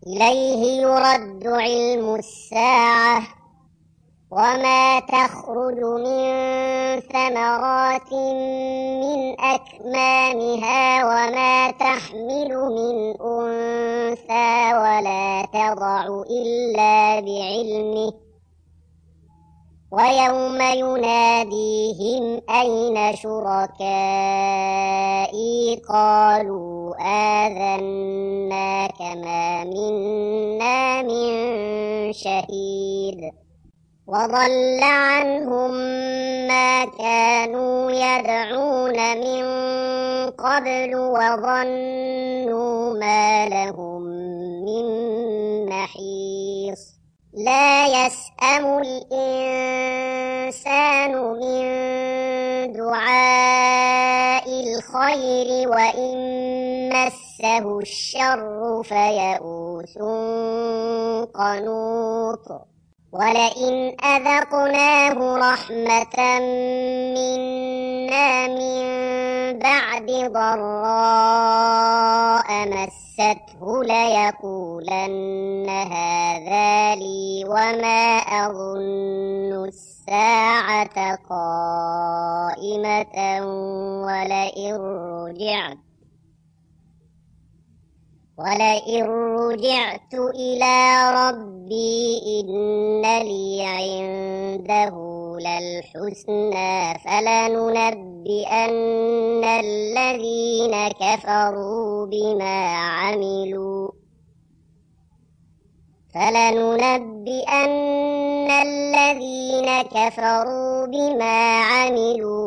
إليه يرد علم الساعة وما تخرج من ثمرات من أكمامها وما تحمل من أنثى ولا تضع إلا بعلمه ويوم يناديهم أين شركائي قالوا آذناك ما منا من شهيد وضل عنهم ما كانوا يدعون من قبل وظنوا ما لهم من محيص لا يسأم الإنسان من دعاء الخير وإن مسه الشر فيئوس قنوط ولئن أذقناه رحمة منا من بعد ضراء مسته ليقولن هذا لي وما أظن الساعة قائمة ولئن رجعت إلى ربي إن لي عنده للحسنى فلننبئن الذين كفروا بما عملوا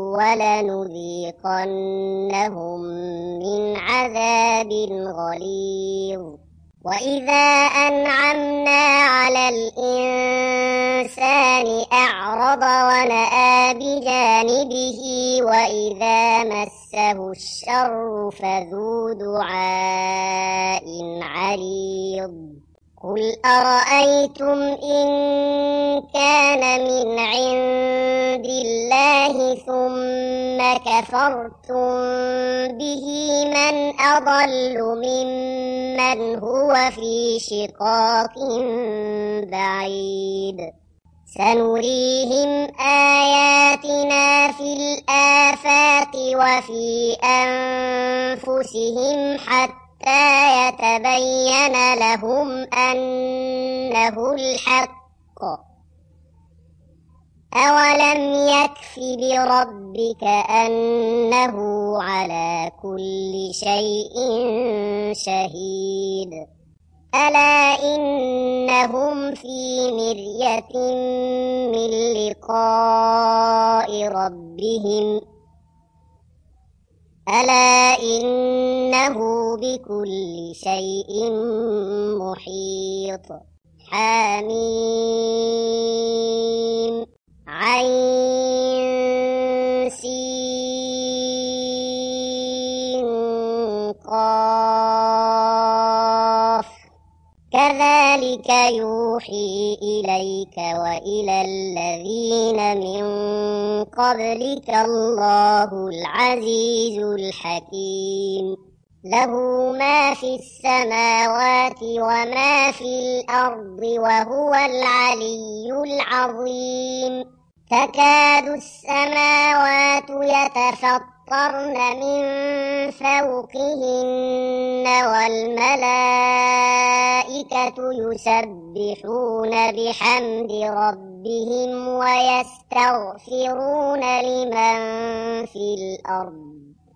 ولنذيقنهم من عذاب غليظ وإذا أنعمنا على الإنسان أعرض ونأى بجانبه وإذا مسه الشر فذو دعاء عريض قل أرأيتم إن كان من عند الله ثم كفرتم به من أضل ممن هو في شقاق بعيد سنريهم آياتنا في الآفاق وفي أنفسهم حتى يتبين لهم أنه الحق أولم يكف بربك أنه على كل شيء شهيد ألا إنهم في مرية من لقاء ربهم ألا إنه بكل شيء محيط حميم عين سين قاف كذلك يوحي إليك وإلى الذين من قبلك الله العزيز الحكيم له ما في السماوات وما في الأرض وهو العلي العظيم تكاد السماوات يتفطرن من فوقهن والملائكة يسبحون بحمد ربهم ويستغفرون لمن في الأرض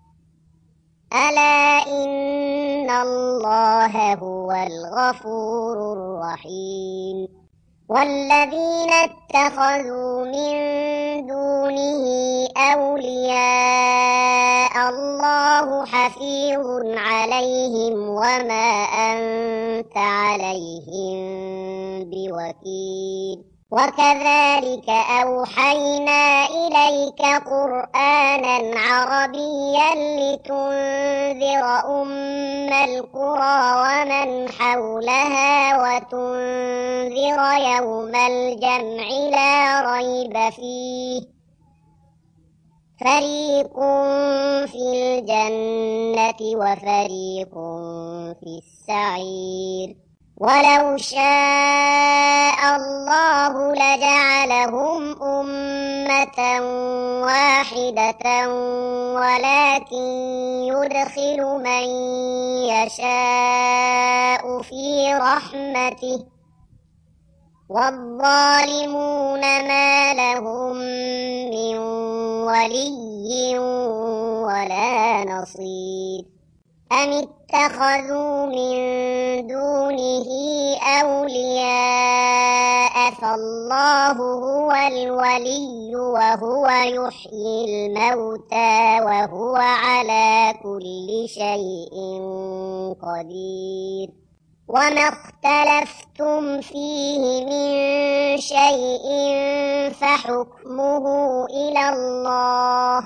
ألا إن الله هو الغفور الرحيم والذين اتخذوا من دونه أولياء الله حفيظ عليهم وما أنت عليهم بوكيل وكذلك أوحينا إليك قرآنا عربيا لتنذر أم القرى ومن حولها وتنذر يوم الجمع لا ريب فيه فريق في الجنة وفريق في السعير ولو شاء الله لجعلهم أمة واحدة ولكن يدخل من يشاء في رحمته والظالمون ما لهم من ولي ولا نصير أم اتخذوا من دونه أولياء فالله هو الولي وهو يحيي الموتى وهو على كل شيء قدير وما اختلفتم فيه من شيء فحكمه إلى الله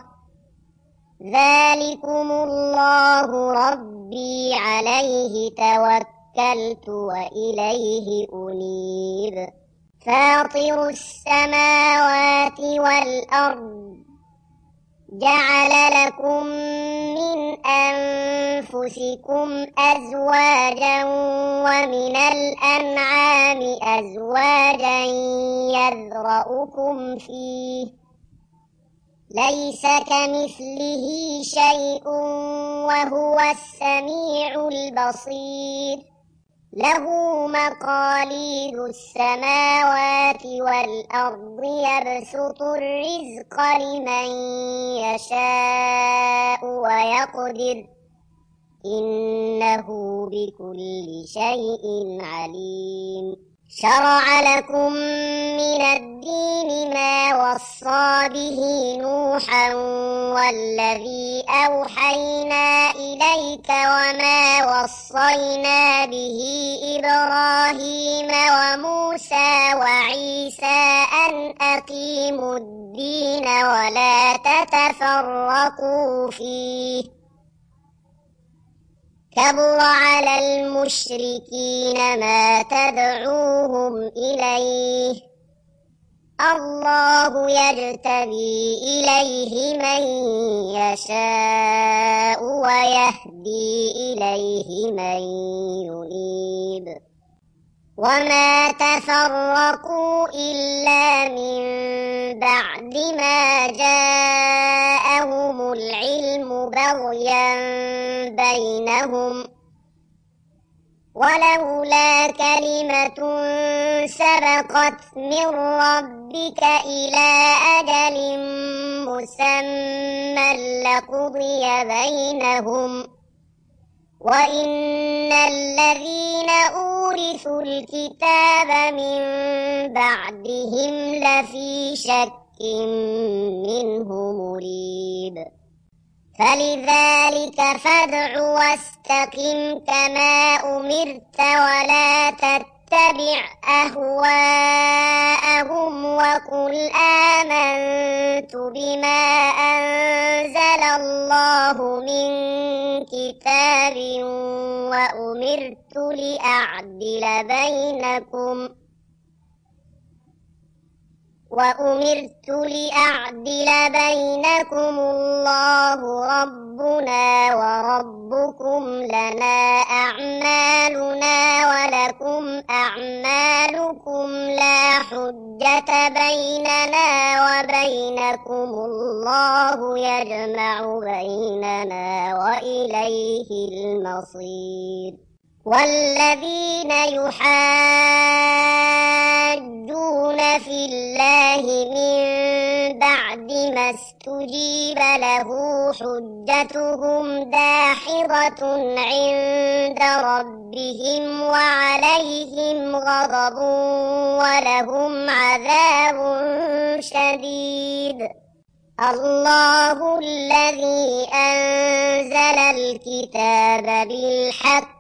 ذلكم الله ربي عليه توكلت وإليه أنيب فاطر السماوات والأرض جعل لكم من أنفسكم أزواجا ومن الأنعام أزواجا يذرأكم فيه ليس كمثله شيء وهو السميع البصير له مقاليد السماوات والأرض يبسط الرزق لمن يشاء ويقدر إنه بكل شيء عليم شرع لكم من الدين ما وصى به نوحا والذي أوحينا إليك وما وصينا به إبراهيم وموسى وعيسى أن أقيموا الدين ولا تتفرقوا فيه كبر على المشركين ما تدعوهم إليه الله يجتبي إليه من يشاء ويهدي إليه من ينيب وما تفرقوا إلا من بعد ما جاءهم العلم بغيا بينهم ولولا كلمة سبقت من ربك إلى أجل مسمى لقضي بينهم وإن الذين أورثوا الكتاب من بعدهم لفي شك منه مريب فلذلك فادع واستقم كما أمرت ولا تتبع أهواءهم وقل آمنت بما أنزل الله من كتاب وأمرت لأعدل بينكم الله ربنا وربكم لنا أعمالنا ولكم أعمالكم لا حجة بيننا وبينكم الله يجمع بيننا وإليه المصير والذين يحاجون في الله من بعد ما استجيب له حجتهم داحضة عند ربهم وعليهم غضب ولهم عذاب شديد الله الذي أنزل الكتاب بالحق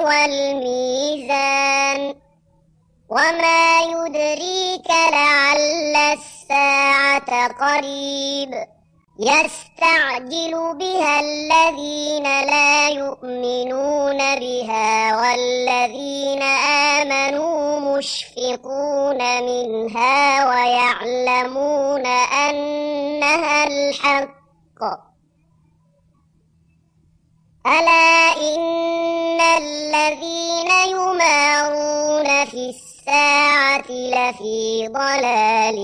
والميزان وما يدريك لعل الساعة قريب يستعجل بها الذين لا يؤمنون بها والذين آمنوا مشفقون منها ويعلمون أنها الحق ألا إن الذين يمارون في الساعة لفي ضلال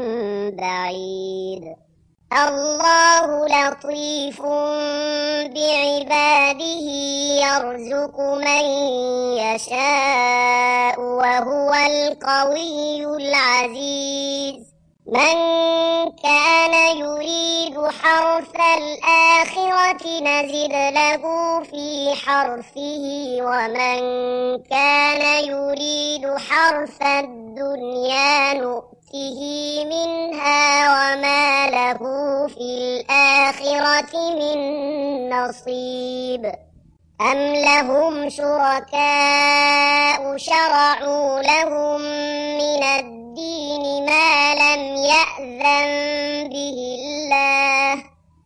بعيد الله لطيف بعباده يرزق من يشاء وهو القوي العزيز من كان يريد حرث الآخرة نزد له في حرثه ومن كان يريد حرث الدنيا نؤته منها وما له في الآخرة من نصيب أم لهم شركاء شرعوا لهم من الدين ما لم يأذن به الله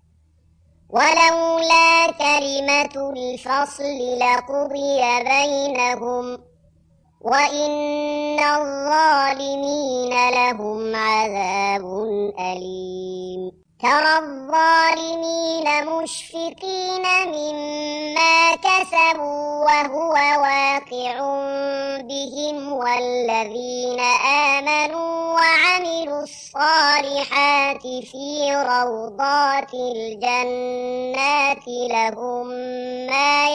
ولولا كلمة الفصل لقضي بينهم وإن الظالمين لهم عذاب أليم ترى الظالمين مشفقين مما كسبوا وهو واقع بهم والذين آمنوا وعملوا الصالحات في روضات الجنات لهم ما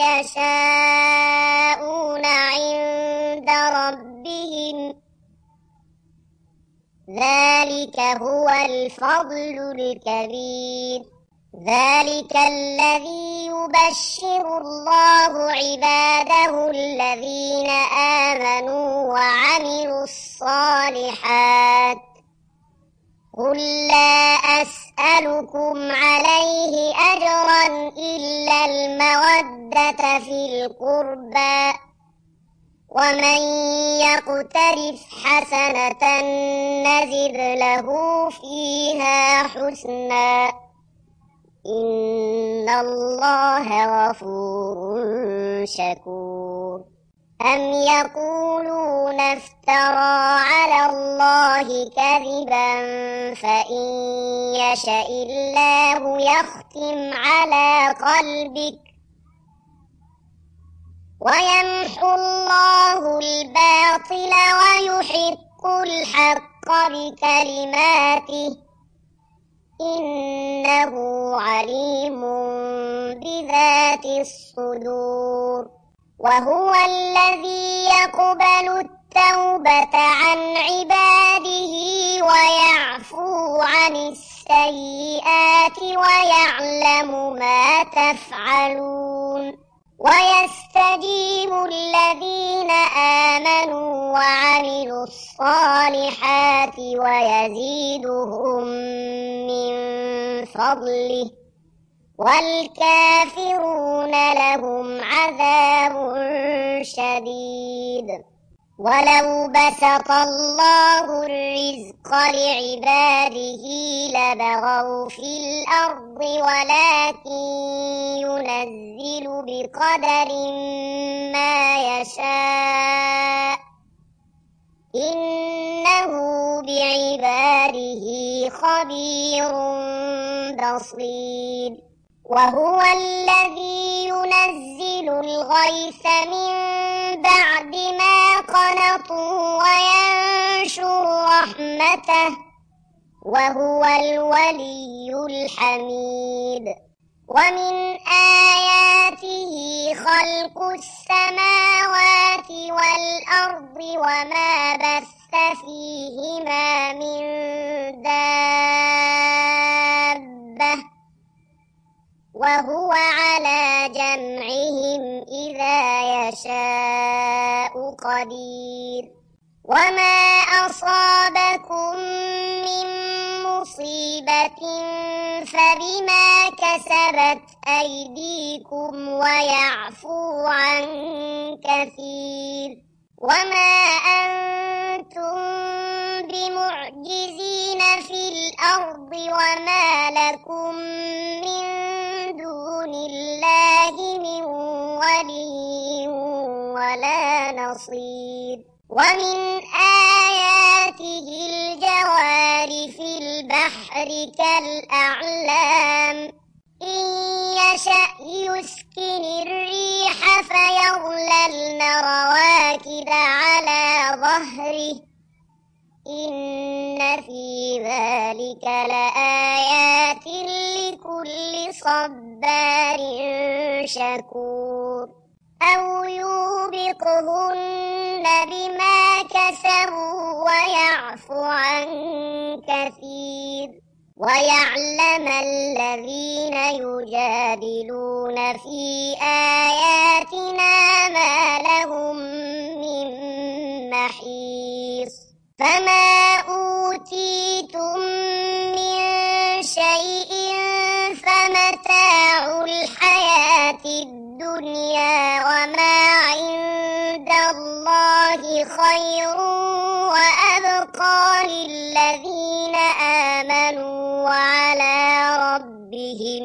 يشاءون عند ربهم ذلك هو الفضل الكبير ذلك الذي يبشر الله عباده الذين آمنوا وعملوا الصالحات قل لا أسألكم عليه أجرا إلا المودة في القربى ومن يقترف حسنة نزد له فيها حسنا إن الله غفور شكور أم يقولون افترى على الله كذبا فإن يشأ الله يختم على قلبك ويمحو الله الباطل ويحق الحق بكلماته إنه عليم بذات الصدور وهو الذي يقبل التوبة عن عباده ويعفو عن السيئات ويعلم ما تفعلون ويستجيب الذين آمنوا وعملوا الصالحات ويزيدهم من فضله والكافرون لهم عذاب شديد ولو بسط الله الرزق لعباده لبغوا في الأرض ولكن ينزل بقدر ما يشاء إنه بعباده خبير بصير وهو الذي ينزل الغيث من بعد ما قنطوا وينشر رحمته وهو الولي الحميد ومن آياته خلق السماوات والأرض وما بث فيهما من دابة وهو على جمعهم إذا يشاء قدير وما أصابكم من مصيبة فبما كسبت أيديكم ويعفو عن كثير وما أنتم بمعجزين في الأرض وما لكم من دون الله من ولي ولا نصير ومن آياته الجوار في البحر كالأعلام إن يشأ يسكن الريح فيظللن رواكد على ظهره إن في ذلك لآيات لكل صبار شكور أو يوبقهن بما كسبوا ويعفو عن كثير ويعلم الذين يجادلون في آياتنا ما لهم من محيص فما أوتيتم من شيء فمتاع الحياة الدنيا وما عند الله خير وأبقى للذين آمنوا وعلى ربهم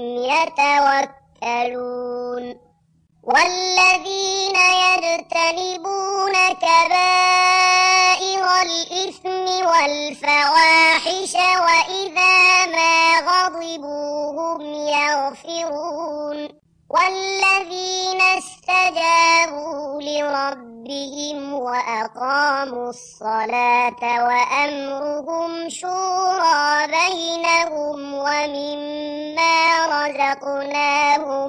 يتوكلون والذين يجتنبون كبائر الإثم والفواحش وإذا ما غضبوا هم يغفرون والذين استجابوا لربهم وأقاموا الصلاة وأمرهم شورى بينهم ومما رزقناهم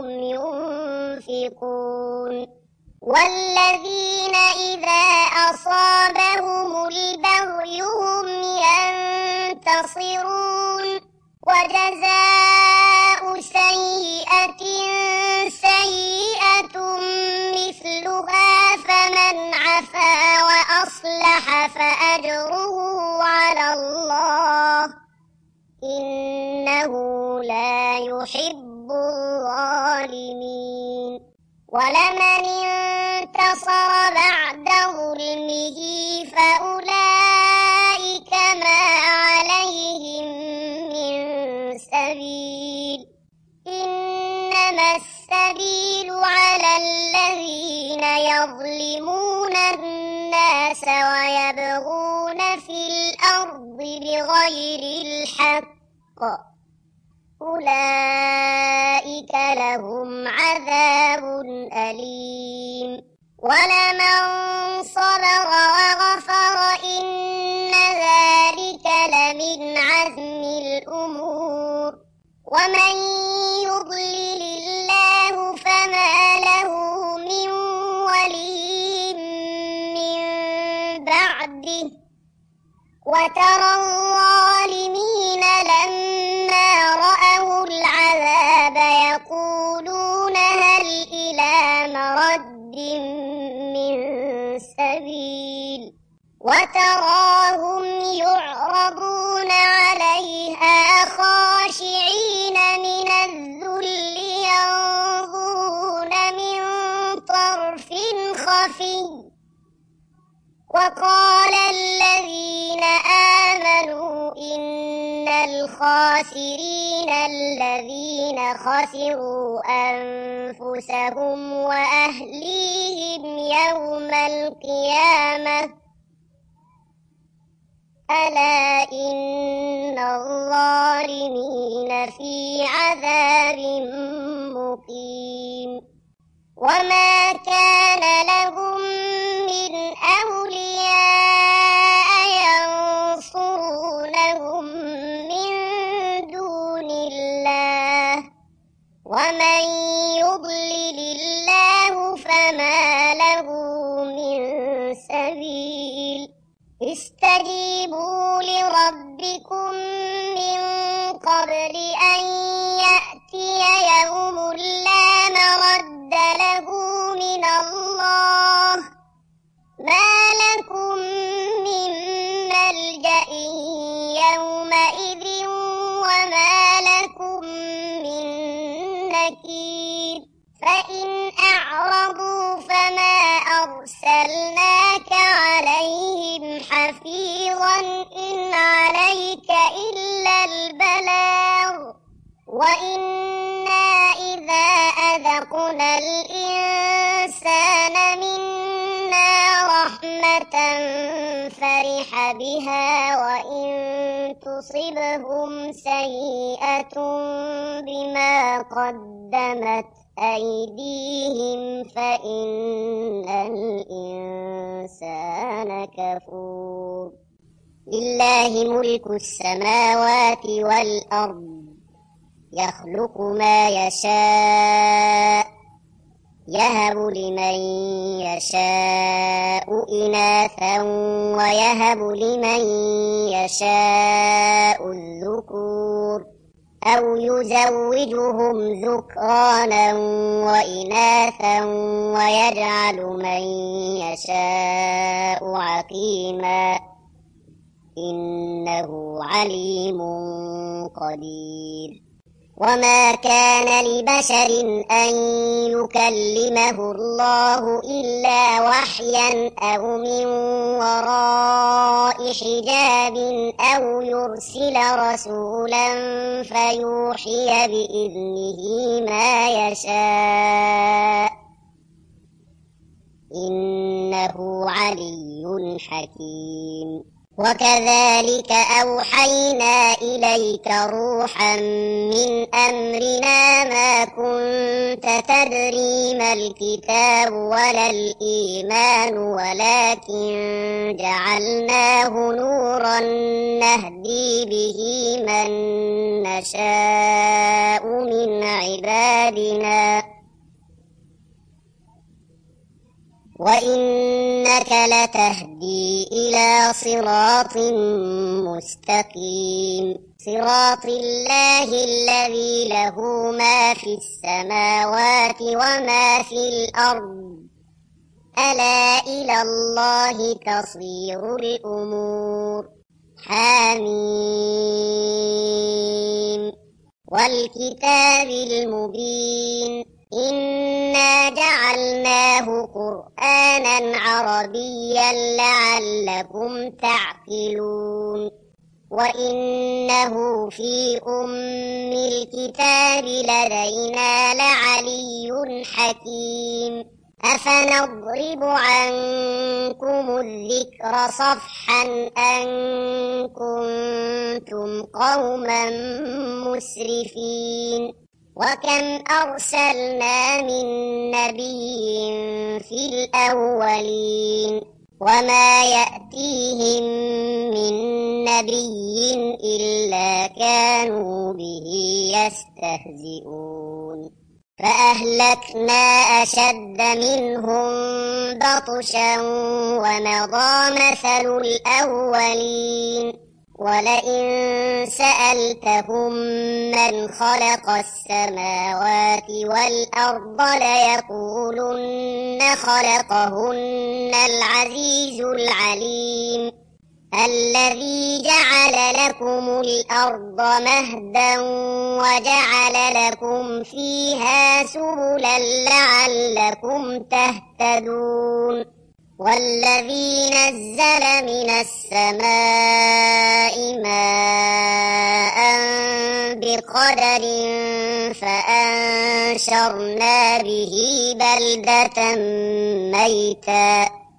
ينفقون والذين إذا أصابهم البغي هم ينتصرون وجزاء سيئة سيئة مثلها فمن عفا وأصلح فأجره على الله إنه لا يحب الظالمين ولمن انتصر بعد ظلمه فأولئك ما عليهم من سبيل إنما السبيل على الذين يظلمون الناس ويبغون في الأرض بغير الحق أولئك لهم عذاب أليم ولمن صبر وغفر إن ذلك لمن عزم الأمور ومن يضلل الله فما له من ولي من بعده وترى الظالمين لما رأوا العذاب يقولون هل إلى مرد من سبيل وتراهم يعرضون عليها خاشعين من الذل ينظرون من طرف خفي وقال الذين آمنوا إن الخاسرين الذين خسروا أنفسهم وأهليهم يوم القيامة ألا إن الظالمين في عذاب مقيم وما كان لهم من أولياء ينصرونهم من دون الله ومن يضلل الله فما له من سبيل استجيبوا لربكم من قبل أن يأتي يوم لا مرد له من الله ما لكم من ملجأ يومئذ وما لكم من نكير فإن أعرضوا فما أرسلناك عليهم حفيظا إن عليك إلا البلاغ وإنا إذا أذقنا الإنسان منا رحمة فرح بها وإن تصبهم سيئة بما قدمت أيديهم فإن الإنسان كفور. لله ملك السماوات والأرض يخلق ما يشاء يهب لمن يشاء إناثا ويهب لمن يشاء الذكور أو يزوجهم ذكرانا وإناثا ويجعل من يشاء عقيما إنه عليم قدير. وما كان لبشر أن يكلمه الله إلا وحيا أو من وراء حجاب أو يرسل رسولا فيوحي بإذنه ما يشاء إنه علي حكيم. وكذلك أوحينا إليك روحا من أمرنا ما كنت تدري ما الكتاب ولا الإيمان ولكن جعلناه نورا نهدي به من نشاء من عبادنا وإنك لتهدي إلى صراط مستقيم صراط الله الذي له ما في السماوات وما في الأرض ألا إلى الله تصير الأمور. حميم والكتاب المبين إنا جعلناه قرآنا عربيا لعلكم تعقلون وإنه في أم الكتاب لدينا لعلي حكيم. أفنضرب عنكم الذكر صفحا أن كنتم قوما مسرفين وكم أرسلنا من نبي في الأولين وما يأتيهم من نبي إلا كانوا به يستهزئون فأهلكنا أشد منهم بطشا ومضى مثل الأولين ولئن سألتهم من خلق السماوات والأرض ليقولن خلقهن العزيز العليم الذي جعل لكم الأرض مهدا وجعل لكم فيها سبلا لعلكم تهتدون والذي نزل من السماء ماء بقدر فأنشرنا به بلدة ميتا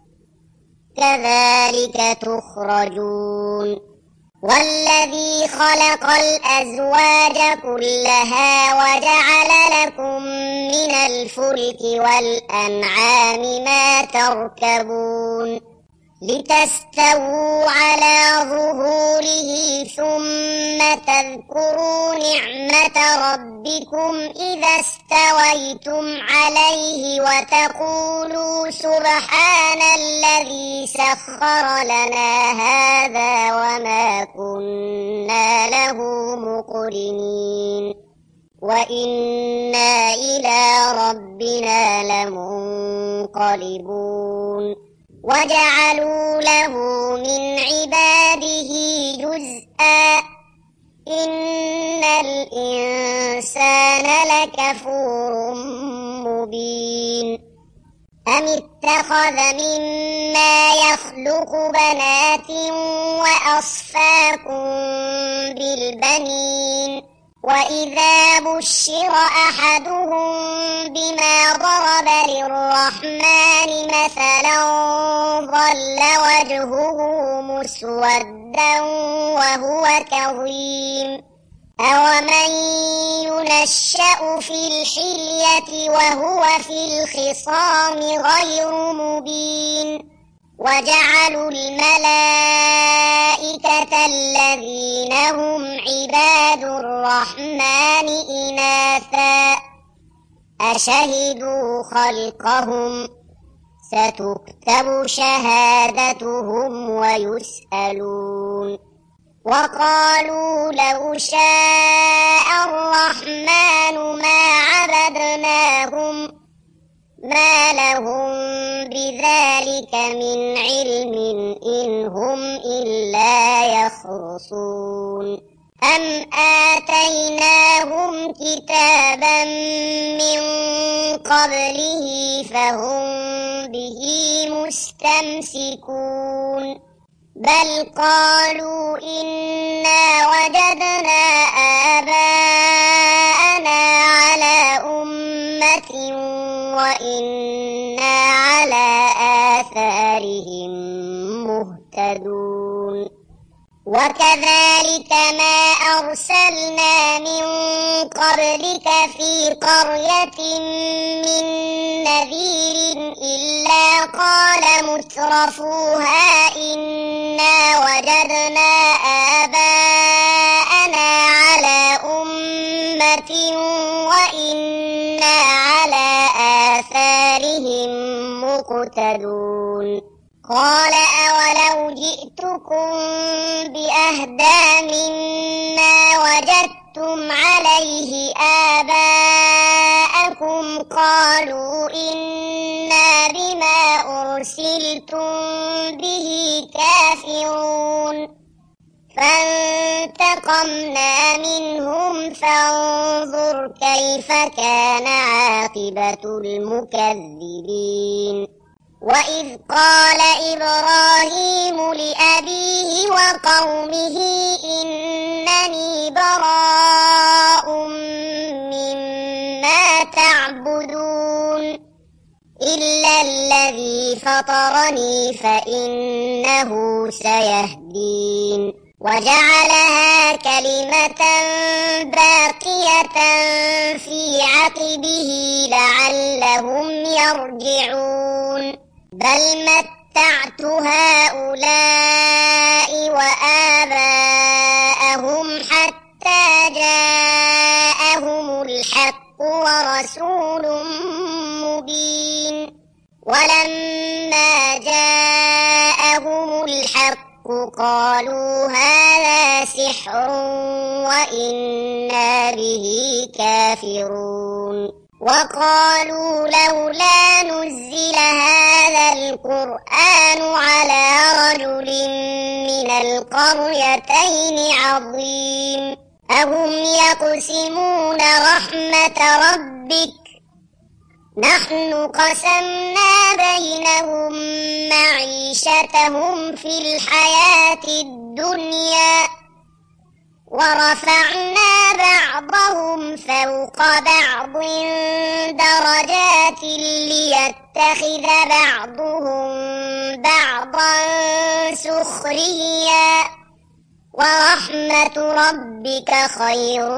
كذلك تخرجون والذي خلق الأزواج كلها وجعل لكم من الفلك والأنعام ما تركبون لتستووا على ظهوره ثم تذكروا نعمة ربكم إذا استويتم عليه وتقولوا سبحان الذي سخر لنا هذا وما كنا له مقرنين وإنا إلى ربنا لمنقلبون وجعلوا له من عباده جزءا إن الإنسان لكفور مبين أم اتخذ مما يخلق بنات وأصفاكم بالبنين وإذا بشر أحدهم بما ضرب للرحمن مثلا ظل وجهه مسودا وهو كظيم أومن ينشأ في الحلية وهو في الخصام غير مبين وجعلوا الملائكة الذين هم عباد الرحمن إناثا أشهدوا خلقهم ستكتب شهادتهم ويسألون وقالوا لو شاء الرحمن ما عبدناهم ما لهم بذلك من علم إن هم إلا يخرصون أم آتيناهم كتابا من قبله فهم به مستمسكون بل قالوا إنا وجدنا آباءنا على أمة وإنا على آثارهم مهتدون وكذلك ما أرسلنا من قبلك في قرية من نذير إلا قال مترفوها إنا وجدنا آباءنا على أمة وإنا على آثارهم مقتدون قال أولو جئتكم بأهدى مما وجدتم عليه آباءكم قالوا إنا بما أرسلتم به كافرون فانتقمنا منهم فانظر كيف كان عاقبة المكذبين وإذ قال إبراهيم لأبيه وقومه إنني براء مما تعبدون إلا الذي فطرني فإنه سيهدين وجعلها كلمة باقية في عقبه لعلهم يرجعون بل متعت هؤلاء وآباءهم حتى جاءهم الحق ورسول مبين ولما جاءهم الحق قالوا هذا سحر وإنا به كافرون وقالوا لولا نزل هذا القرآن على رجل من القريتين عظيم أهم يقسمون رحمة ربك نحن قسمنا بينهم معيشتهم في الحياة الدنيا ورفعنا بعضهم فوق بعض درجات ليتخذ بعضهم بعضا سخريا ورحمة ربك خير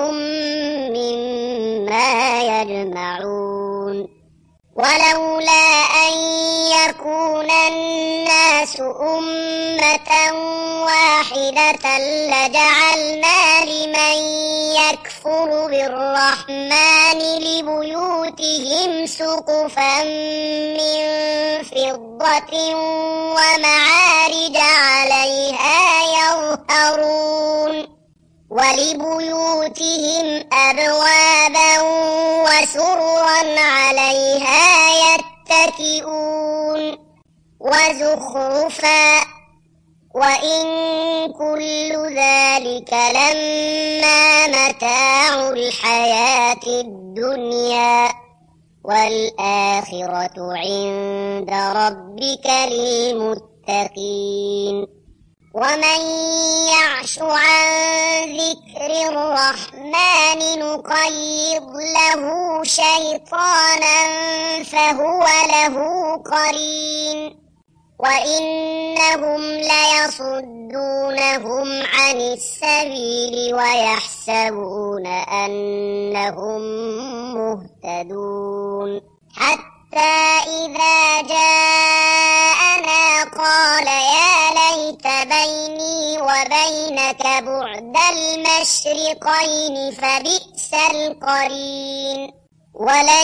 مما يجمعون ولولا أن يكون الناس أمة واحدة لجعلنا لمن يكفر بالرحمن لبيوتهم سقفا من فضة ومعارج عليها يظهرون ولبيوتهم أبوابا وسررا عليها يتكئون وزخرفا وإن كل ذلك لما متاع الحياة الدنيا والآخرة عند ربك للمتقين ومن يعش عن ذكر الرحمن نقيض له شيطانا فهو له قرين وإنهم ليصدونهم عن السبيل ويحسبون أنهم مهتدون حتى إذا جاءنا قال يا ليت بيني وبينك بعد المشرقين فبئس القرين ولن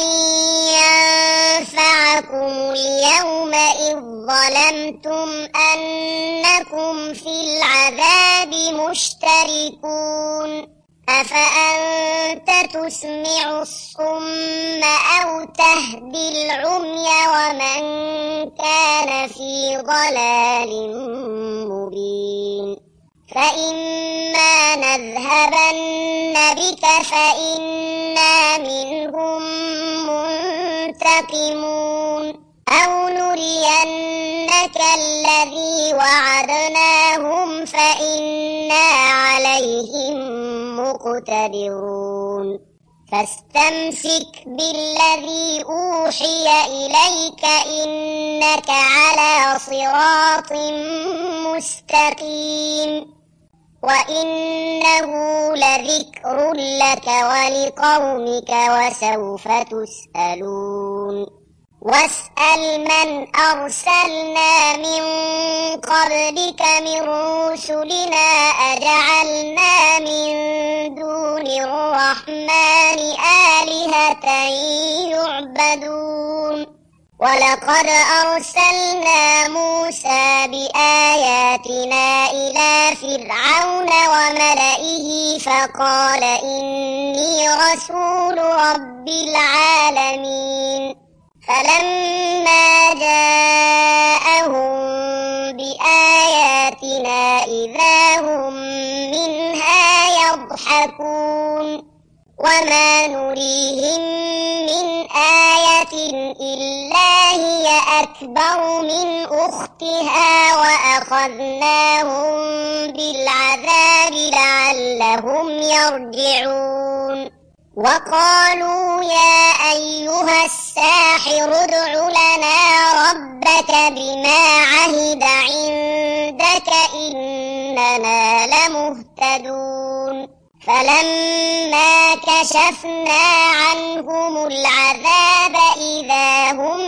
ينفعكم اليوم إذ ظلمتم أنكم في العذاب مشتركون أفأنت تسمع الصم أو تهدي العمي ومن كان في ضلال مبين فإما نذهبن بك فإنا منهم منتقمون أو نرينك الذي وعدناهم فإنا عليهم مقتدرون فاستمسك بالذي أوحي إليك إنك على صراط مستقيم وإنه لذكر لك ولقومك وسوف تسألون واسأل من أرسلنا من قبلك من رسلنا أجعلنا من دون الرحمن آلهة يعبدون ولقد أرسلنا موسى بآياتنا إلى فرعون وملئه فقال إني رسول رب العالمين فلما جاءهم بآياتنا إذا هم منها يضحكون وما نريهم من آية إلا هي أكبر من أختها وأخذناهم بالعذاب لعلهم يرجعون وقالوا يا أيها الساحر ادع لنا ربك بما عهد عندك إننا لمهتدون فلما كشفنا عنهم العذاب إذا هم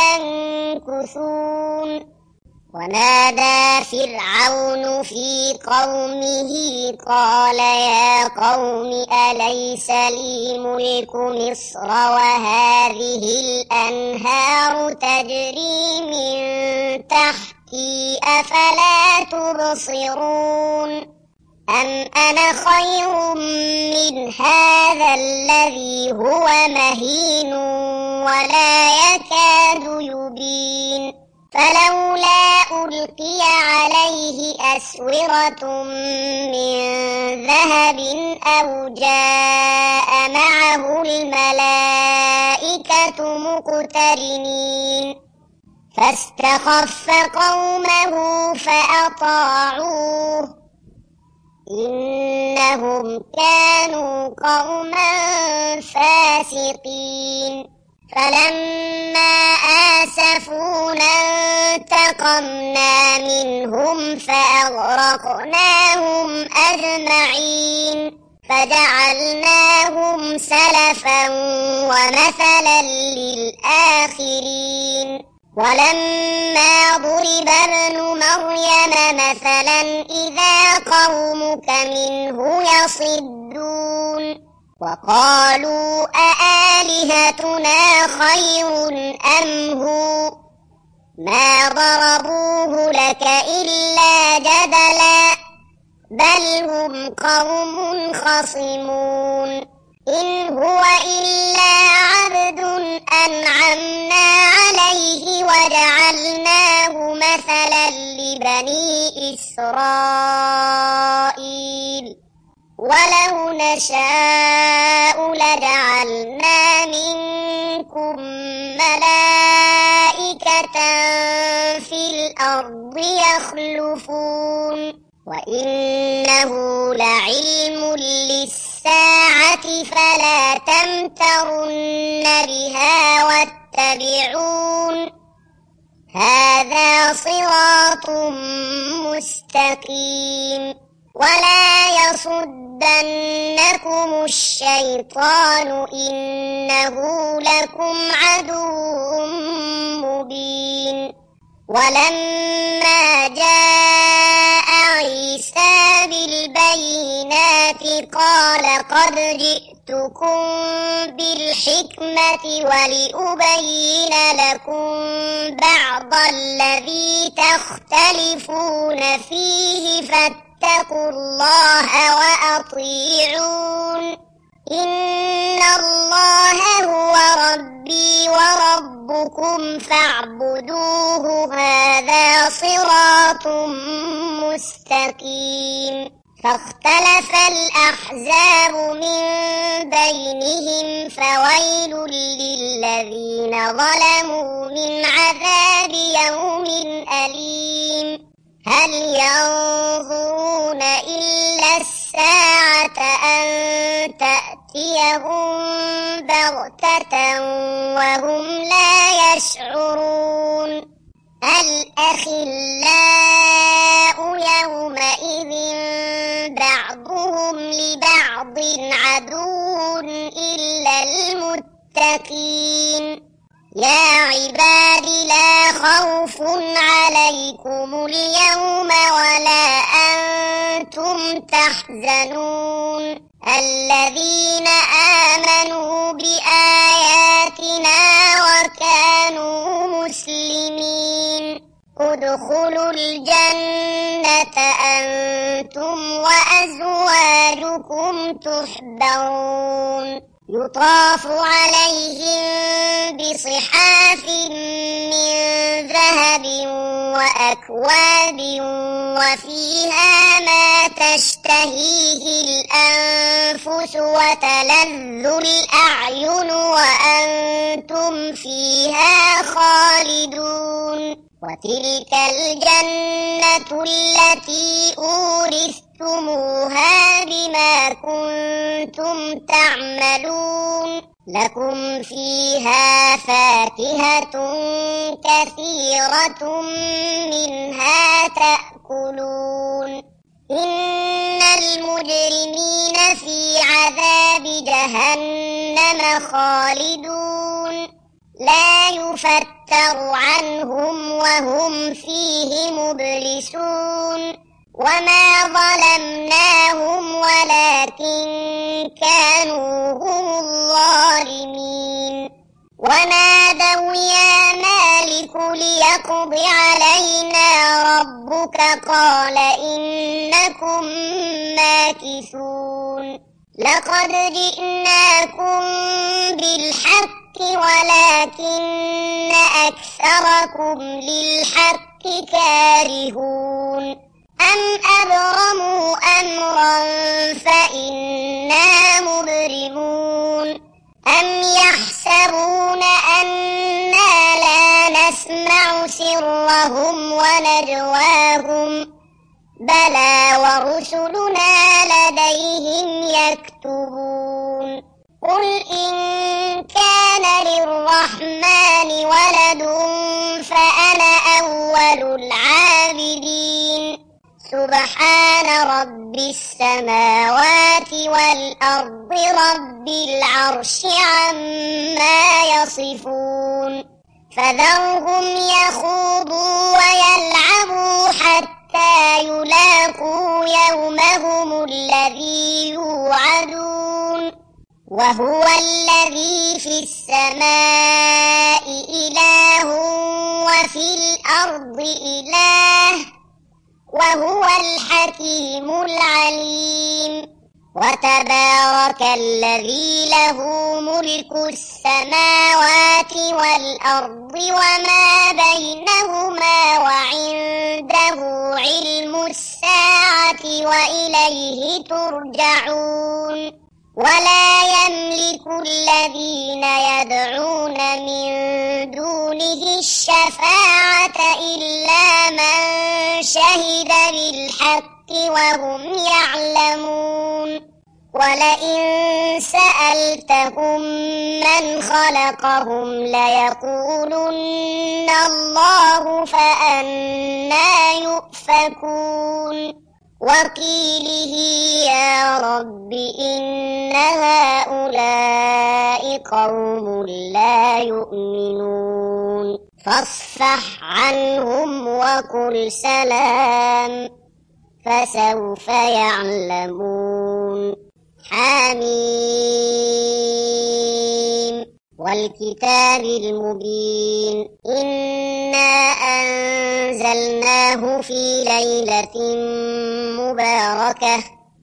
ينكثون ونادى فرعون في قومه قال يا قوم أليس لي ملك مصر وهذه الأنهار تجري من تحتي أفلا تبصرون أم أنا خير من هذا الذي هو مهين ولا يكاد يبين فلولا ألقي عليه أسورة من ذهب أو جاء معه الملائكة مقترنين فاستخف قومه فأطاعوه إنهم كانوا قوما فاسقين فلما آسفونا انتقمنا منهم فأغرقناهم أجمعين فجعلناهم سلفا ومثلا للآخرين ولما ضرب ابن مريم مثلا إذا قومك منه يصدون وقالوا أآلهتنا خير أم هو ما ضربوه لك إلا جدلا بل هم قوم خصمون إن هو إلا عبد أنعمنا عليه وجعلناه مثلا لبني إسرائيل ولو نشاء لجعلنا منكم ملائكة في الأرض يخلفون وإنه لعلم للساعة فلا تمترن بها واتبعون هذا صراط مستقيم ولا يصدنكم الشيطان إنه لكم عدو مبين ولما جاء عيسى بالبينات قال قد جئتكم بالحكمة ولأبين لكم بعض الذي تختلفون فيه فاتقوا الله وأطيعون إن الله هو ربي وربكم فاعبدوه هذا صراط مستقيم فاختلف الأحزاب من بينهم فويل للذين ظلموا من عذاب يوم أليم هل ينظرون إلا الساعة أن تأتيهم بغتة وهم لا يشعرون الأخلاء يومئذ بعضهم لبعض عدو إلا المتقين يا عباد لا خوف عليكم اليوم ولا أنتم تحزنون الذين آمنوا بآياتنا وكانوا مسلمين ادخلوا الجنة أنتم وأزواجكم تحبرون يطاف عليهم بصحاف من ذهب وأكواب وفيها ما تشتهيه الأنفس وتلذ الأعين وأنتم فيها خالدون وتلك الجنة التي أورثتموها بما كنتم تعملون لكم فيها فاكهة كثيرة منها تأكلون إن المجرمين في عذاب جهنم خالدون لا يفتر عنهم وهم فيه مبلسون وما ظلمناهم ولكن كانوا هم الظالمين ونادوا يا مالك ليقض علينا ربك قال إنكم ماكثون لقد جئناكم بالحق ولكن أكثركم للحق كارهون أم أبرموا أمرا فإنا مبرمون أم يحسبون أنا لا نسمع سرهم ونجواهم بلى ورسلنا لديهم يكتبون قل إن كان للرحمن ولد فأنا أول العابدين سبحان رب السماوات والأرض رب العرش عما يصفون فذرهم يخوضوا ويلعبوا حتى يلاقوا يومهم الذي يوعدون وهو الذي في السماء إله وفي الأرض إله وهو الحكيم العليم وتبارك الذي له ملك السماوات والأرض وما بينهما وعنده علم الساعة وإليه ترجعون ولا يملك الذين يدعون من دونه الشفاعة إلا من شهد بالحق وهم يعلمون ولئن سألتهم من خلقهم ليقولن الله فأنى يؤفكون وقيله يا رب إن هؤلاء قوم لا يؤمنون فاصفح عنهم وقل سلام فسوف يعلمون حميم والكتاب المبين إنا أنزلناه في ليلة مباركة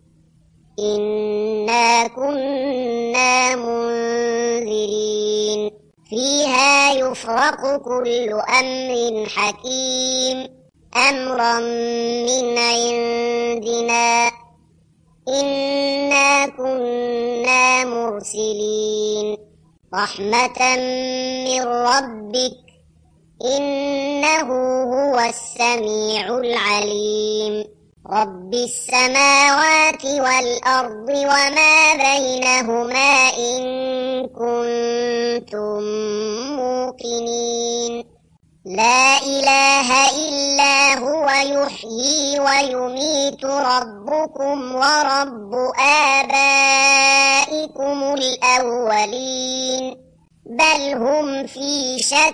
إنا كنا منذرين فيها يفرق كل أمر حكيم أمرا من عندنا إنا كنا مرسلين رحمة من ربك إنه هو السميع العليم رب السماوات والأرض وما بينهما إن كنتم موقنين لا إله إلا هو يحيي ويميت ربكم ورب آبائكم الأولين بل هم في شك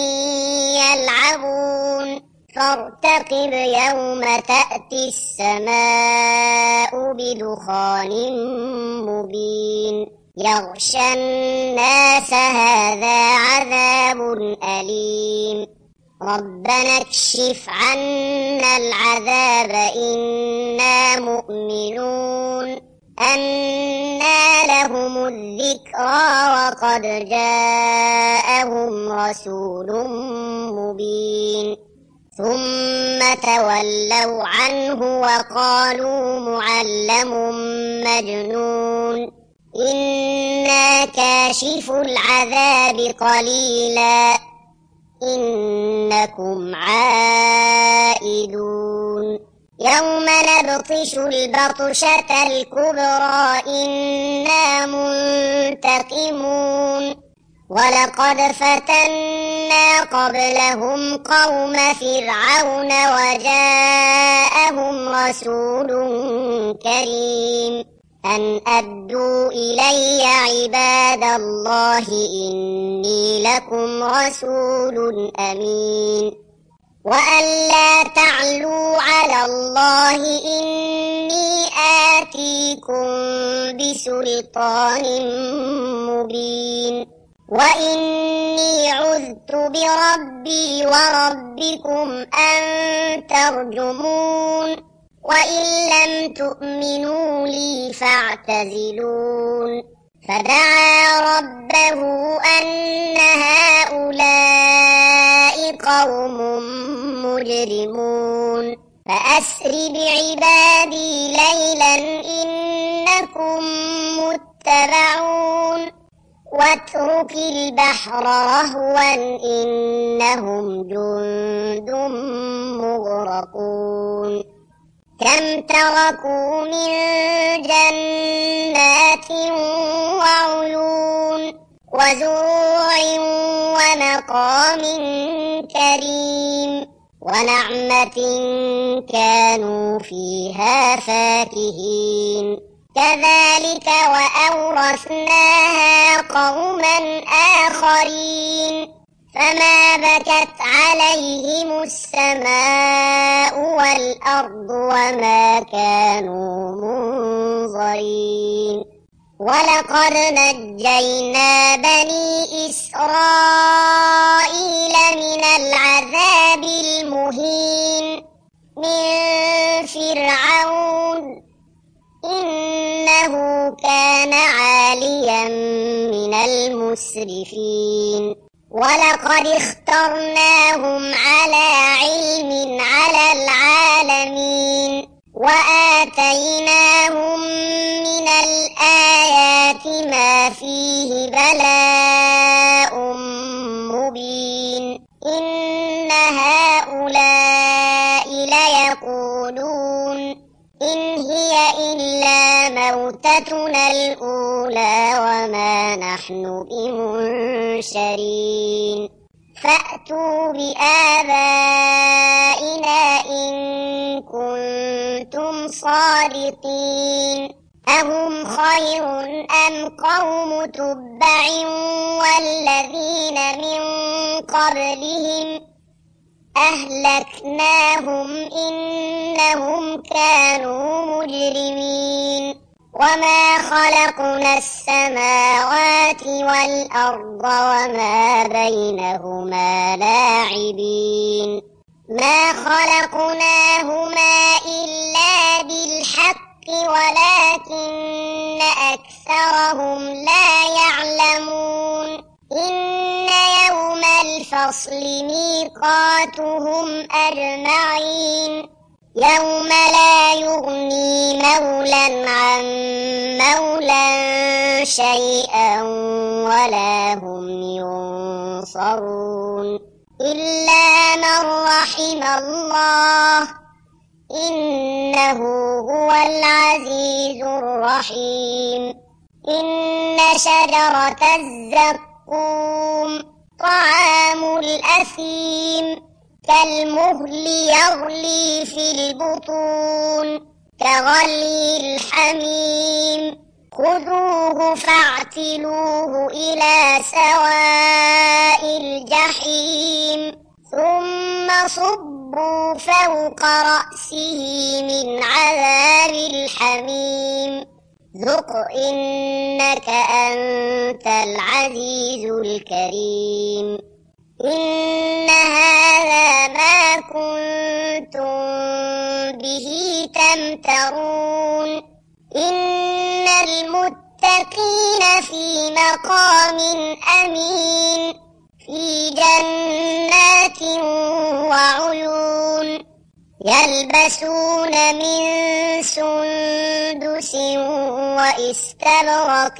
يلعبون فارتقب يوم تأتي السماء بدخان مبين يغشى الناس هذا عذاب أليم ربنا اكشف عنا العذاب إنا مؤمنون أنى لهم الذكرى وقد جاءهم رسول مبين ثم تولوا عنه وقالوا معلم مجنون إنا كاشف العذاب قليلا إنكم عائدون يوم نبطش البطشة الكبرى إنا منتقمون ولقد فتنا قبلهم قوم فرعون وجاءهم رسول كريم أن أدوا إلي عباد الله إني لكم رسول أمين وأن لا تعلوا على الله إني آتيكم بسلطان مبين وإني عذت بربي وربكم أن ترجمون وإن لم تؤمنوا لي فاعتزلون فدعا ربه أن هؤلاء قوم مجرمون فأسر بعبادي ليلا إنكم متبعون واترك البحر رهوا إنهم جند مغرقون كم تركوا من جنات وعيون وزروع ومقام كريم ونعمة كانوا فيها فاكهين كذلك وأورثناها قوما آخرين فما بكت عليهم السماء والأرض وما كانوا منظرين ولقد نجينا بني إسرائيل من العذاب المهين من فرعون إنه كان عاليا من المسرفين ولقد اخترناهم على علم على العالمين وآتيناهم من الآيات ما فيه بلاء مبين إن هؤلاء ليقولون إن هي إلا موتتنا الأولى وما نحن بمنشرين فأتوا بآبائنا إن كنتم صادقين أهم خير أم قوم تبع والذين من قبلهم أهلكناهم إنهم كانوا مجرمين وما خلقنا السماوات والأرض وما بينهما لاعبين ما خلقناهما إلا بالحق ولكن أكثرهم لا يعلمون إن يوم الفصل ميقاتهم أجمعين يوم لا يغني مولا عن مولا شيئا ولا هم ينصرون إلا من رحم الله إنه هو العزيز الرحيم إن شجرة الزقوم طعام الأثيم كالمهل يغلي في البطون كغلي الحميم خذوه فاعتلوه إلى سواء الجحيم ثم صبوا فوق رأسه من عذاب الحميم ذق إنك أنت العزيز الكريم إن هذا ما كنتم به تمترون إن المتقين في مقام أمين في جنات وعيون يلبسون من سندس وإستبرق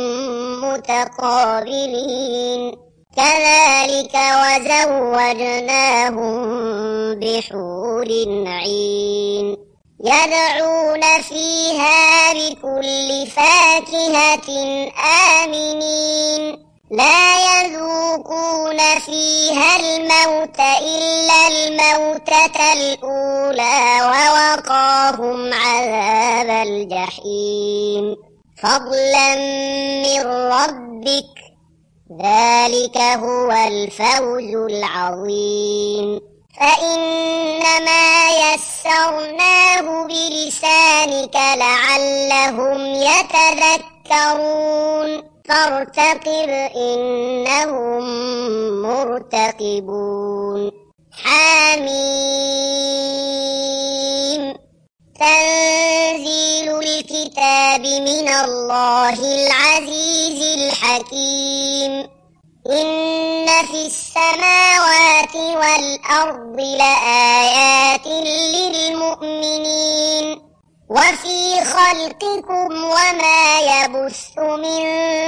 متقابلين كذلك وزوجناهم بحور عين يدعون فيها بكل فاكهة آمنين لا يذوقون فيها الموت إلا الموتة الأولى ووقاهم عذاب الجحيم فضلا من ربك ذلك هو الفوز العظيم فإنما يسرناه بلسانك لعلهم يتذكرون فارتقب إنهم مرتقبون حميم تنزيل الكتاب من الله العزيز الحكيم إن في السماوات والأرض لآيات للمؤمنين وفي خلقكم وما يبث من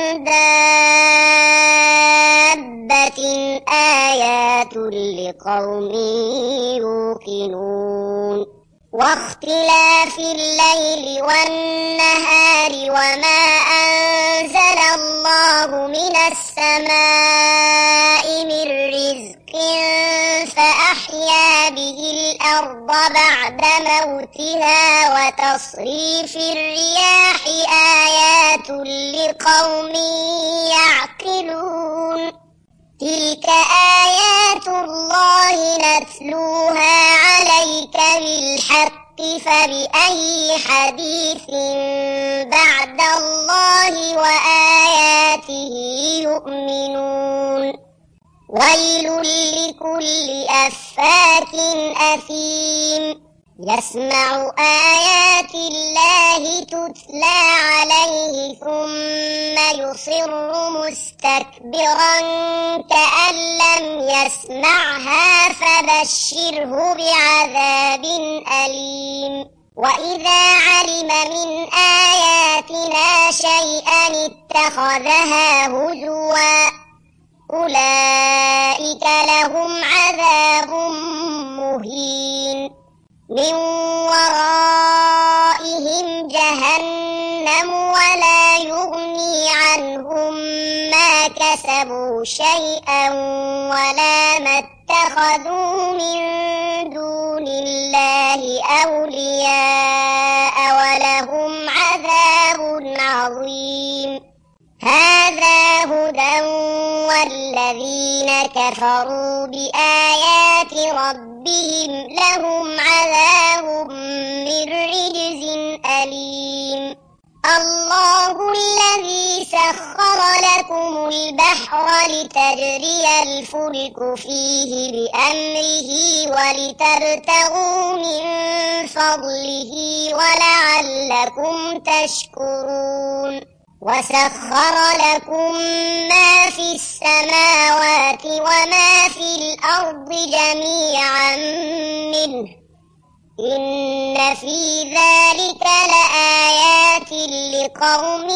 دابة آيات لقوم يوقنون واختلاف الليل والنهار وما أنزل الله من السماء من رزق فأحيا به الأرض بعد موتها وتصريف الرياح آيات لقوم يعقلون تلك آيات الله نتلوها عليك بالحق فبأي حديث بعد الله وآياته يؤمنون ويل لكل أفاك أثيم يسمع آيات الله تتلى عليه ثم يصر مستكبرا كأن لم يسمعها فبشره بعذاب أليم وإذا علم من آياتنا شيئا اتخذها هزوا أولئك لهم عذاب مهين من وراء اكتسبوا شيئا ولا ما اتخذوا من دون الله أولياء ولهم عذاب عظيم. هذا هدى والذين كفروا بآيات ربهم لهم عذاب من رجز أليم. الله الذي سخر لكم البحر لتجري الفلك فيه بأمره ولتبتغوا من فضله ولعلكم تشكرون. وسخر لكم ما في السماوات وما في الأرض جميعا منه إن في ذلك لآيات لقوم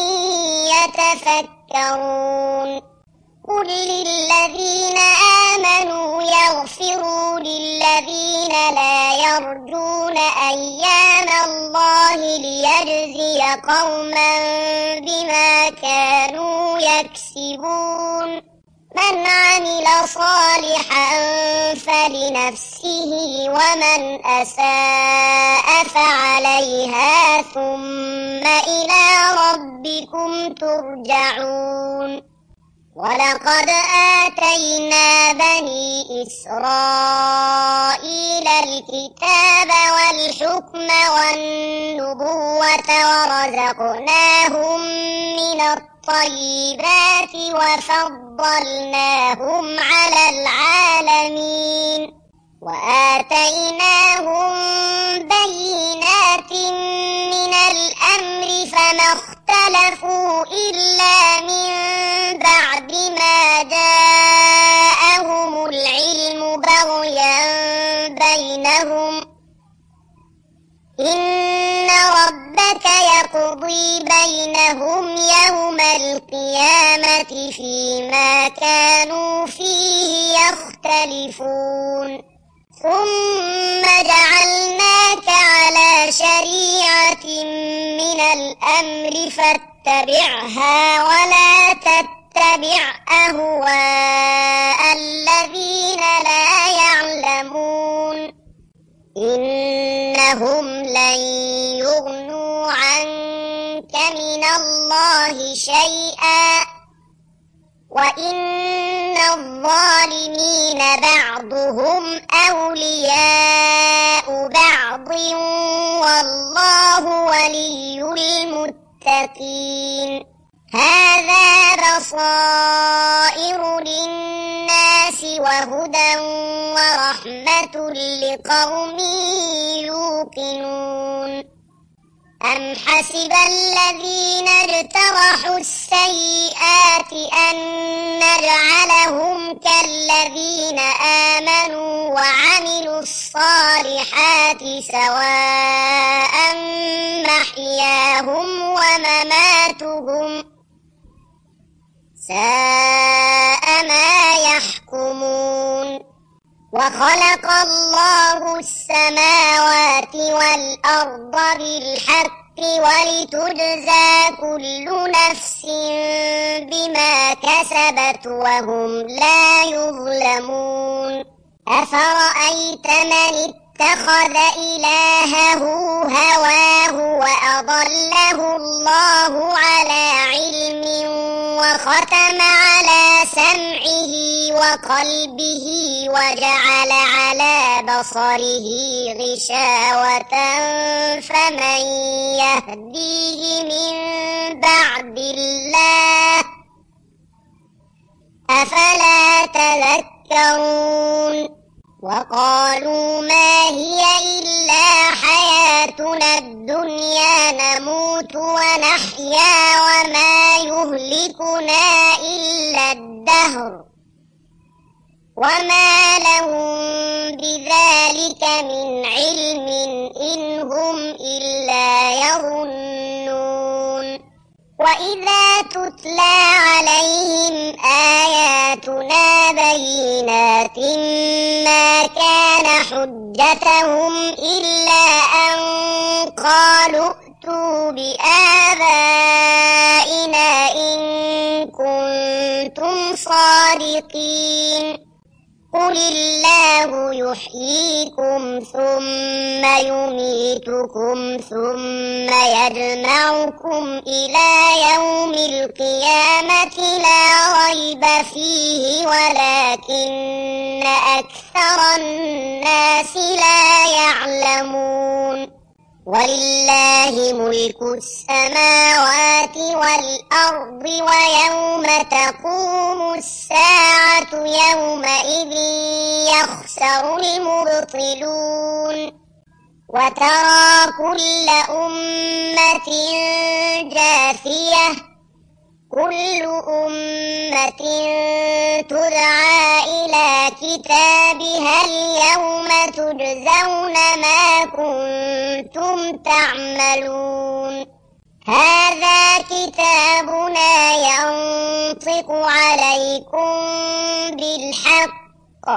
يتفكرون. قل للذين آمنوا يغفروا للذين لا يرجون أيام الله ليجزي قوما بما كانوا يكسبون. من عمل صالحا فلنفسه ومن أساء فعليها ثم إلى ربكم ترجعون. ولقد آتينا بني إسرائيل الكتاب والحكم والنبوة ورزقناهم من الطيبات وفضلناهم على العالمين وآتيناهم بينات من الأمر فما اختلفوا إلا من بعد ما جاءهم العلم بغيا بينهم. إن ربك يقضي بينهم يوم القيامة فيما كانوا فيه يختلفون. ثم جعلناك على شريعة من الأمر فاتبعها ولا تتبع أهواء الذين لا يعلمون. إنهم لن يغنوا عنك من الله شيئا وإن الظالمين بعضهم أولياء بعض والله ولي المتقين. هذا بصائر للناس وهدى ورحمة لقوم يوقنون. أم حسب الذين اجترحوا السيئات أن نجعلهم كالذين آمنوا وعملوا الصالحات سواء محياهم ومماتهم ساء ما يحكمون. وخلق الله السماوات والأرض بالحق ولتجزى كل نفس بما كسبت وهم لا يظلمون. أفرأيت من اتخذ إلهه هواه وأضله الله على علم وختم على سمعه وقلبه وجعل على بصره غشاوة فمن يهديه من بعد الله أفلا تذكرون. وقالوا ما هي إلا حياتنا الدنيا نموت ونحيا وما يهلكنا إلا الدهر وما لهم بذلك من علم إن هم إلا يظنون. وإذا تتلى عليهم آياتنا بينات ما كان حجتهم إلا أن قالوا ائتوا بآبائنا إن كنتم كنتم صادقين قل الله يحييكم ثم يميتكم ثم يجمعكم إلى يوم القيامة لا ريب فيه ولكن أكثر الناس لا يعلمون ولله ملك السماوات والأرض ويوم تقوم الساعة يومئذ يخسر المبطلون وترى كل أمة جاثية كل أمة تدعى إلى كتابها اليوم تجزون ما كنتم تعملون هذا كتابنا ينطق عليكم بالحق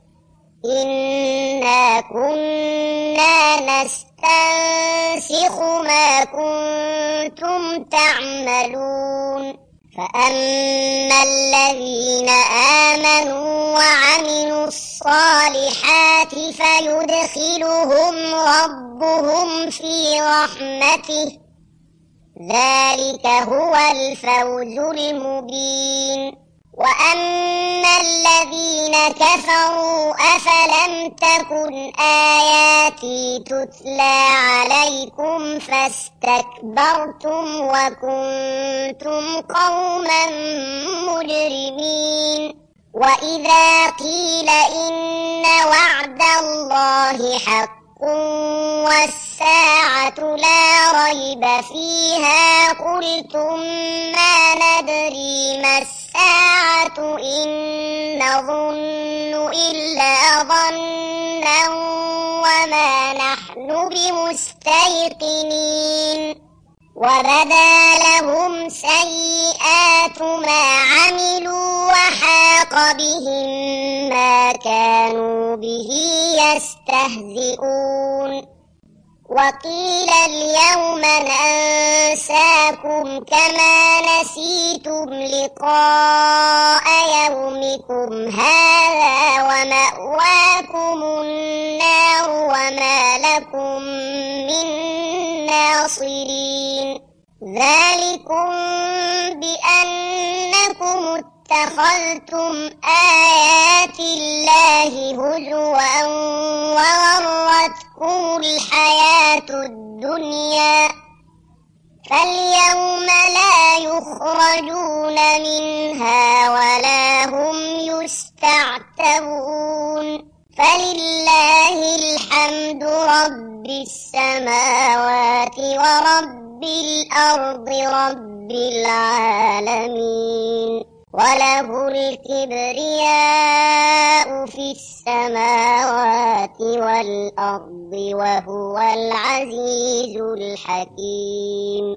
إنا كنا نستنسخ ما كنتم تعملون فأما الذين آمنوا وعملوا الصالحات فيدخلهم ربهم في رحمته ذلك هو الفوز المبين وأما الذين كفروا أفلم تكن آياتي تتلى عليكم فاستكبرتم وكنتم قوما مجرمين وإذا قيل إن وعد الله حق والساعة لا ريب فيها قلتم ما ندري ما الساعة إن نظن إلا ظنا وما نحن بمستيقنين وبدا لهم سيئات ما عملوا وحاق بهم ما كانوا به يستهزئون وقيل اليوم ننساكم كما نسيتم لقاء يومكم هذا ومأواكم النار وما لكم من ناصرين ذلكم بأنكم اتخذتم آيات الله هزوا وغرتكم الحياة الدنيا فاليوم لا يخرجون منها ولا هم يستعتبون فلله الحمد رب السماوات ورب الأرض رب العالمين وله الكبرياء في السماوات والأرض وهو العزيز الحكيم